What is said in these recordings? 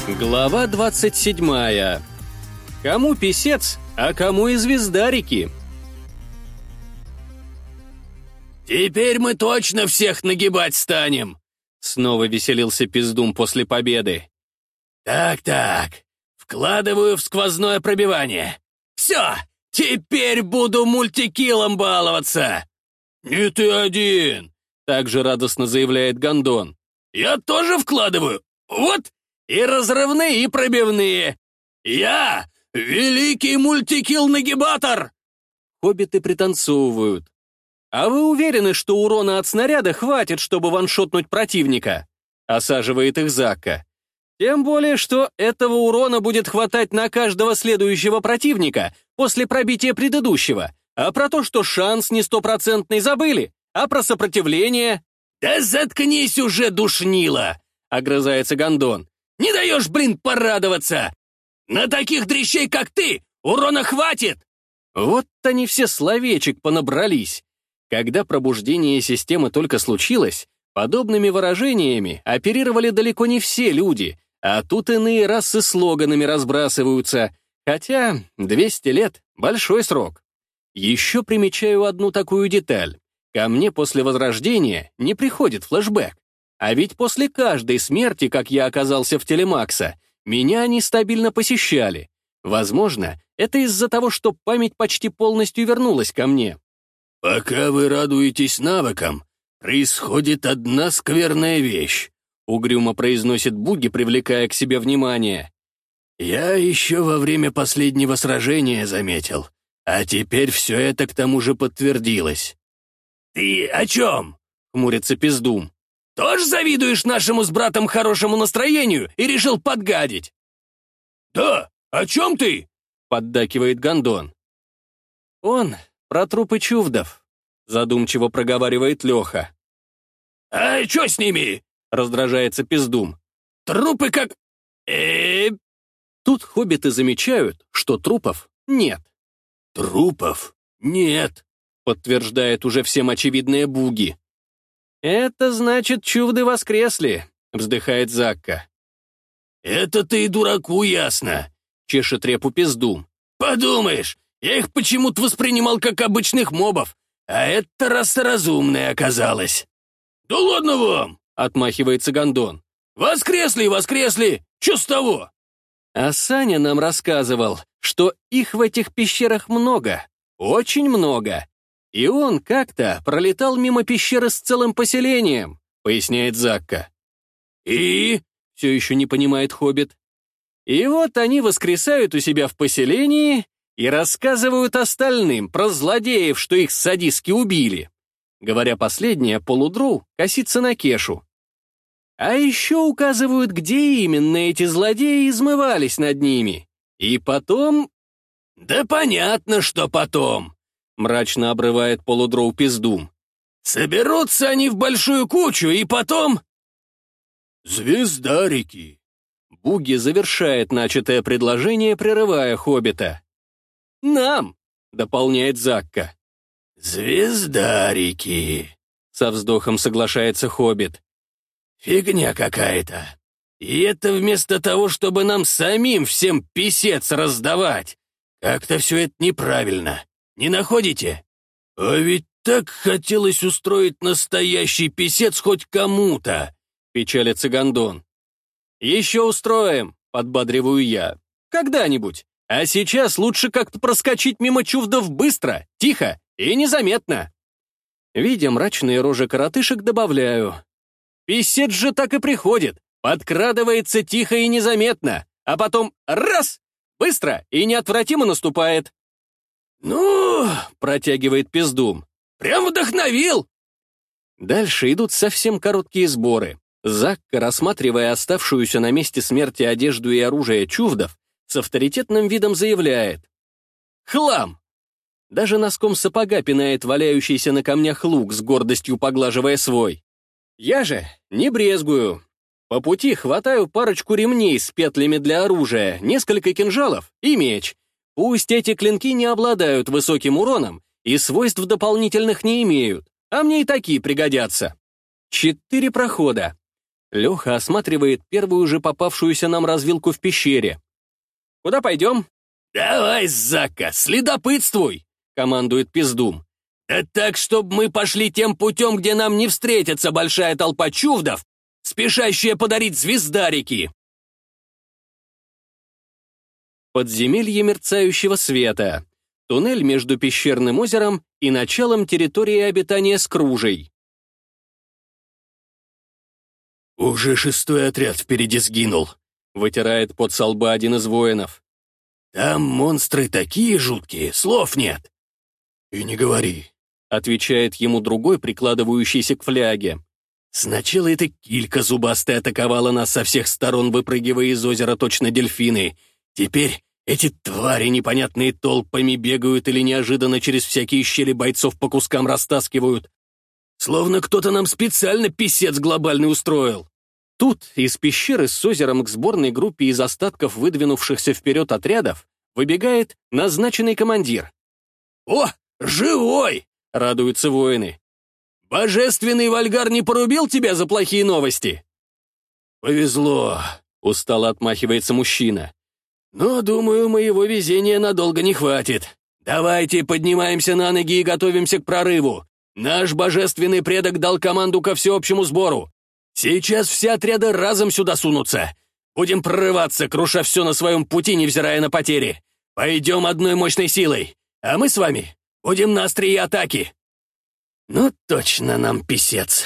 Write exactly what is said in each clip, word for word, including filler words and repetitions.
Глава двадцать седьмая. Кому писец, а кому и звездарики? «Теперь мы точно всех нагибать станем!» Снова веселился Пиздум после победы. «Так-так, вкладываю в сквозное пробивание. Все, теперь буду мультикиллом баловаться!» «Не ты один!» — также радостно заявляет Гондон. «Я тоже вкладываю! Вот, и разрывные, и пробивные! Я — великий мультикилл-нагибатор!» Хоббиты пританцовывают. «А вы уверены, что урона от снаряда хватит, чтобы ваншотнуть противника?» — осаживает их Закка. «Тем более, что этого урона будет хватать на каждого следующего противника после пробития предыдущего. А про то, что шанс не стопроцентный, забыли? А про сопротивление?» «Да заткнись уже, душнила!» — огрызается Гондон. «Не даешь, блин, порадоваться! На таких дрищей, как ты, урона хватит!» Вот они все словечек понабрались. Когда пробуждение системы только случилось, подобными выражениями оперировали далеко не все люди, а тут иные расы слоганами разбрасываются, хотя двести лет — большой срок. Еще примечаю одну такую деталь. Ко мне после возрождения не приходит флешбэк. А ведь после каждой смерти, как я оказался в Телемакса, меня они стабильно посещали. Возможно, это из-за того, что память почти полностью вернулась ко мне. «Пока вы радуетесь навыкам, происходит одна скверная вещь», — угрюмо произносит Буги, привлекая к себе внимание. «Я еще во время последнего сражения заметил, а теперь все это к тому же подтвердилось». «Ты о чем?» — хмурится Пиздум. «Тоже завидуешь нашему с братом хорошему настроению и решил подгадить?» «Да, о чем ты?» — поддакивает Гондон. «Он про трупы чувдов», — задумчиво проговаривает Леха. «А что с ними?» — раздражается Пиздум. «Трупы как... э Тут хоббиты замечают, что трупов нет. «Трупов нет», — подтверждает уже всем очевидные Буги. «Это значит, чувды воскресли», — вздыхает Закка. «Это-то и дураку ясно», — чешет репу Пиздум. «Подумаешь, я их почему-то воспринимал как обычных мобов, а это раса разумная оказалась». «Да ладно вам», — отмахивается Гондон. «Воскресли и воскресли, чё с того?» А Саня нам рассказывал, что их в этих пещерах много, очень много. И он как-то пролетал мимо пещеры с целым поселением, поясняет Закка. «И?» — все еще не понимает Хоббит. И вот они воскресают у себя в поселении и рассказывают остальным про злодеев, что их садистски убили. Говоря последнее, полудру косится на Кешу. А еще указывают, где именно эти злодеи измывались над ними. И потом... «Да понятно, что потом», — мрачно обрывает полудроу Пиздум. «Соберутся они в большую кучу, и потом...» «Звездарики», — Буги завершает начатое предложение, прерывая Хоббита. «Нам», — дополняет Закка. «Звездарики», — со вздохом соглашается Хоббит. «Фигня какая-то. И это вместо того, чтобы нам самим всем писец раздавать. Как-то все это неправильно. Не находите? А ведь так хотелось устроить настоящий писец хоть кому-то», — печалится Гондон. «Еще устроим», — подбадриваю я. «Когда-нибудь. А сейчас лучше как-то проскочить мимо чувдов быстро, тихо и незаметно». Видя мрачные рожи коротышек, добавляю. «Писец же так и приходит, подкрадывается тихо и незаметно, а потом раз, быстро и неотвратимо наступает». «Ну, — протягивает Пиздум, — прям вдохновил!» Дальше идут совсем короткие сборы. Закка, рассматривая оставшуюся на месте смерти одежду и оружие чувдов, с авторитетным видом заявляет. «Хлам!» Даже носком сапога пинает валяющийся на камнях лук, с гордостью поглаживая свой. Я же не брезгую. По пути хватаю парочку ремней с петлями для оружия, несколько кинжалов и меч. Пусть эти клинки не обладают высоким уроном и свойств дополнительных не имеют, а мне и такие пригодятся. Четыре прохода. Леха осматривает первую же попавшуюся нам развилку в пещере. «Куда пойдем?» «Давай, Зака, следопытствуй!» — командует Пиздум. «Да так, чтобы мы пошли тем путем, где нам не встретится большая толпа чувдов, спешащая подарить звездарики!» Подземелье мерцающего света. Туннель между пещерным озером и началом территории обитания Скружей. «Уже шестой отряд впереди сгинул», — вытирает пот со лба один из воинов. «Там монстры такие жуткие, слов нет». «И не говори», — отвечает ему другой, прикладывающийся к фляге. «Сначала эта килька зубастая атаковала нас со всех сторон, выпрыгивая из озера точно дельфины. Теперь эти твари непонятные толпами бегают или неожиданно через всякие щели бойцов по кускам растаскивают. Словно кто-то нам специально писец глобальный устроил». Тут из пещеры с озером к сборной группе из остатков выдвинувшихся вперед отрядов выбегает назначенный командир. «О, живой!» — радуются воины. «Божественный Вальгар не порубил тебя за плохие новости?» «Повезло», — устало отмахивается мужчина. «Но, думаю, моего везения надолго не хватит. Давайте поднимаемся на ноги и готовимся к прорыву. Наш божественный предок дал команду ко всеобщему сбору. Сейчас все отряды разом сюда сунутся. Будем прорываться, круша все на своем пути, невзирая на потери. Пойдем одной мощной силой, а мы с вами будем на острие атаки». «Ну, точно нам писец».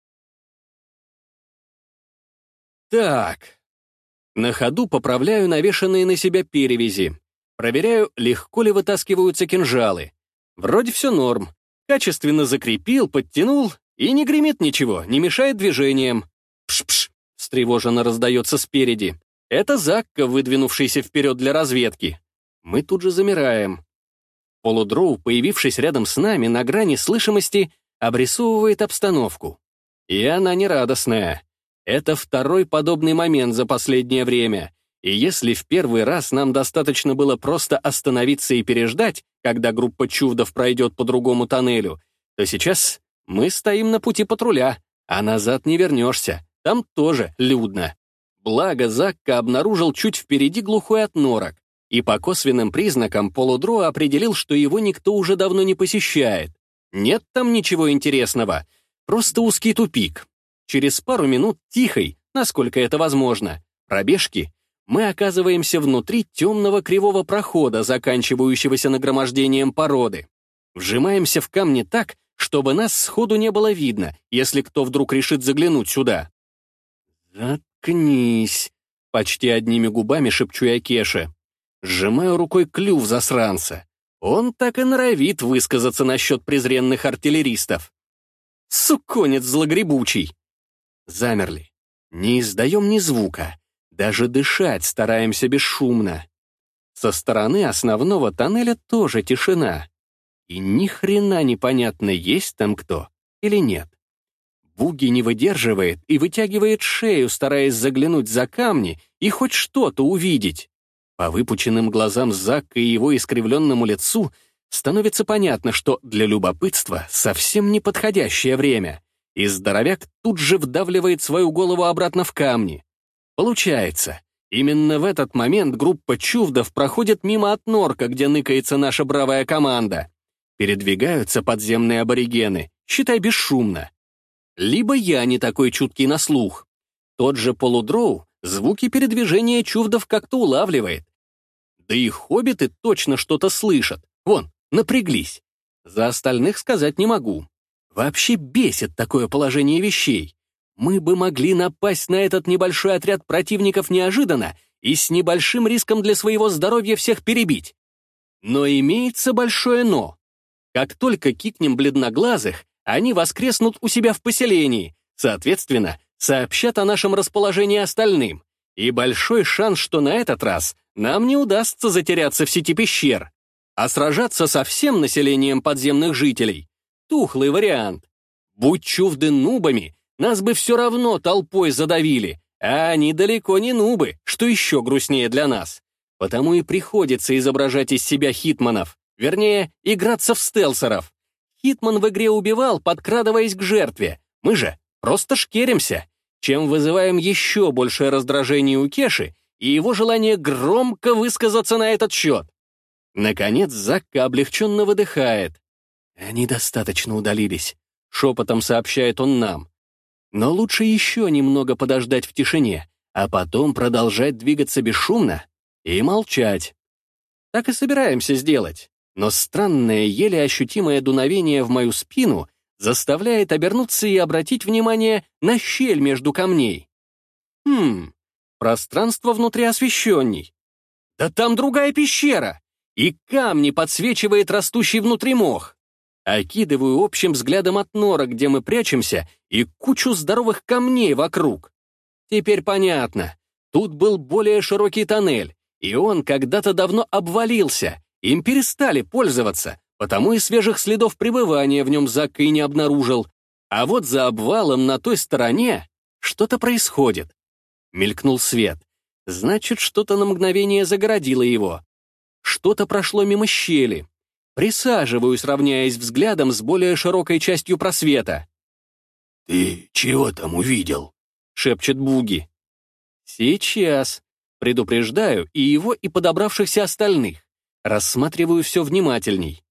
Так. На ходу поправляю навешанные на себя перевязи. Проверяю, легко ли вытаскиваются кинжалы. Вроде все норм. Качественно закрепил, подтянул, и не гремит ничего, не мешает движениям. Пш-пш, встревоженно раздается спереди. Это Закка, выдвинувшийся вперед для разведки. Мы тут же замираем. Полудроу, появившись рядом с нами на грани слышимости, обрисовывает обстановку. И она нерадостная. Это второй подобный момент за последнее время. И если в первый раз нам достаточно было просто остановиться и переждать, когда группа чувдов пройдет по другому тоннелю, то сейчас мы стоим на пути патруля, а назад не вернешься, там тоже людно. Благо Закка обнаружил чуть впереди глухой отнорок, и по косвенным признакам Полудро определил, что его никто уже давно не посещает. Нет там ничего интересного, просто узкий тупик. Через пару минут тихой, насколько это возможно, пробежки, мы оказываемся внутри темного кривого прохода, заканчивающегося нагромождением породы. Вжимаемся в камни так, чтобы нас сходу не было видно, если кто вдруг решит заглянуть сюда. «Заткнись», — почти одними губами шепчу я Кеше. Сжимаю рукой клюв засранца. Он так и норовит высказаться насчет презренных артиллеристов. Суконец злогребучий. Замерли. Не издаем ни звука. Даже дышать стараемся бесшумно. Со стороны основного тоннеля тоже тишина. И ни хрена непонятно, есть там кто или нет. Буги не выдерживает и вытягивает шею, стараясь заглянуть за камни и хоть что-то увидеть. По выпученным глазам Закка и его искривленному лицу становится понятно, что для любопытства совсем неподходящее время, и здоровяк тут же вдавливает свою голову обратно в камни. Получается, именно в этот момент группа чувдов проходит мимо отнорка, где ныкается наша бравая команда. Передвигаются подземные аборигены, считай, бесшумно. Либо я не такой чуткий на слух. Тот же Полудроу звуки передвижения чувдов как-то улавливает. Да и хоббиты точно что-то слышат. Вон, напряглись. За остальных сказать не могу. Вообще бесит такое положение вещей. Мы бы могли напасть на этот небольшой отряд противников неожиданно и с небольшим риском для своего здоровья всех перебить. Но имеется большое «но». Как только кикнем бледноглазых, они воскреснут у себя в поселении, соответственно, сообщат о нашем расположении остальным. И большой шанс, что на этот раз нам не удастся затеряться в сети пещер. А сражаться со всем населением подземных жителей — тухлый вариант. Будь чувды нубами, нас бы все равно толпой задавили, а они далеко не нубы, что еще грустнее для нас. Потому и приходится изображать из себя хитманов, вернее, играться в стелсеров. Хитман в игре убивал, подкрадываясь к жертве. Мы же просто шкеримся. чем вызываем еще большее раздражение у Кеши и его желание громко высказаться на этот счет. Наконец Закка облегченно выдыхает. «Они достаточно удалились», — шепотом сообщает он нам. «Но лучше еще немного подождать в тишине, а потом продолжать двигаться бесшумно и молчать. Так и собираемся сделать, но странное, еле ощутимое дуновение в мою спину заставляет обернуться и обратить внимание на щель между камней. Хм, пространство внутри освещенней. Да там другая пещера, и камни подсвечивает растущий внутри мох. Окидываю общим взглядом от нора, где мы прячемся, и кучу здоровых камней вокруг. Теперь понятно. Тут был более широкий тоннель, и он когда-то давно обвалился, им перестали пользоваться, потому и свежих следов пребывания в нем Закка и не обнаружил. А вот за обвалом на той стороне что-то происходит. Мелькнул свет. Значит, что-то на мгновение загородило его. Что-то прошло мимо щели. Присаживаюсь, равняясь взглядом с более широкой частью просвета. «Ты чего там увидел?» — шепчет Буги. «Сейчас». Предупреждаю и его, и подобравшихся остальных. Рассматриваю все внимательней.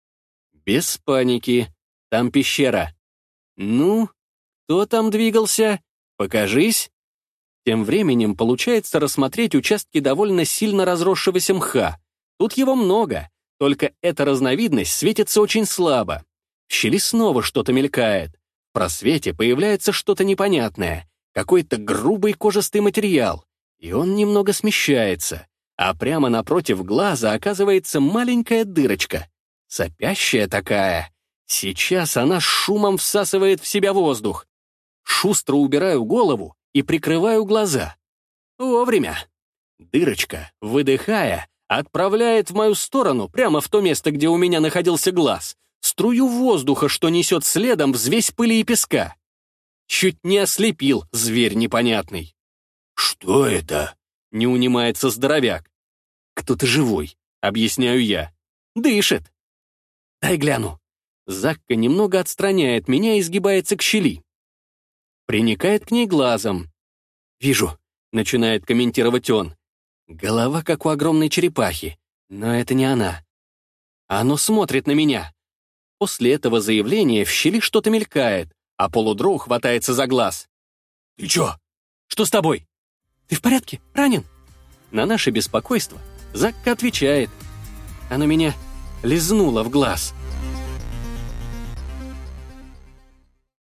Без паники. Там пещера. Ну, кто там двигался? Покажись. Тем временем получается рассмотреть участки довольно сильно разросшегося мха. Тут его много, только эта разновидность светится очень слабо. В щели снова что-то мелькает. В просвете появляется что-то непонятное, какой-то грубый кожистый материал, и он немного смещается, а прямо напротив глаза оказывается маленькая дырочка, сопящая такая. Сейчас она с шумом всасывает в себя воздух. Шустро убираю голову и прикрываю глаза. Вовремя. Дырочка, выдыхая, отправляет в мою сторону, прямо в то место, где у меня находился глаз, струю воздуха, что несет следом взвесь пыли и песка. Чуть не ослепил зверь непонятный. «Что это?» — не унимается здоровяк. «Кто-то живой», — объясняю я. «Дышит». «Дай гляну». Закка немного отстраняет меня и сгибается к щели. Приникает к ней глазом. «Вижу», — начинает комментировать он. «Голова, как у огромной черепахи, но это не она. Оно смотрит на меня». После этого заявления в щели что-то мелькает, а полудроу хватается за глаз. «Ты чё?» «Что с тобой? Ты в порядке? Ранен?» На наше беспокойство Закка отвечает. Оно меня лизнуло в глаз.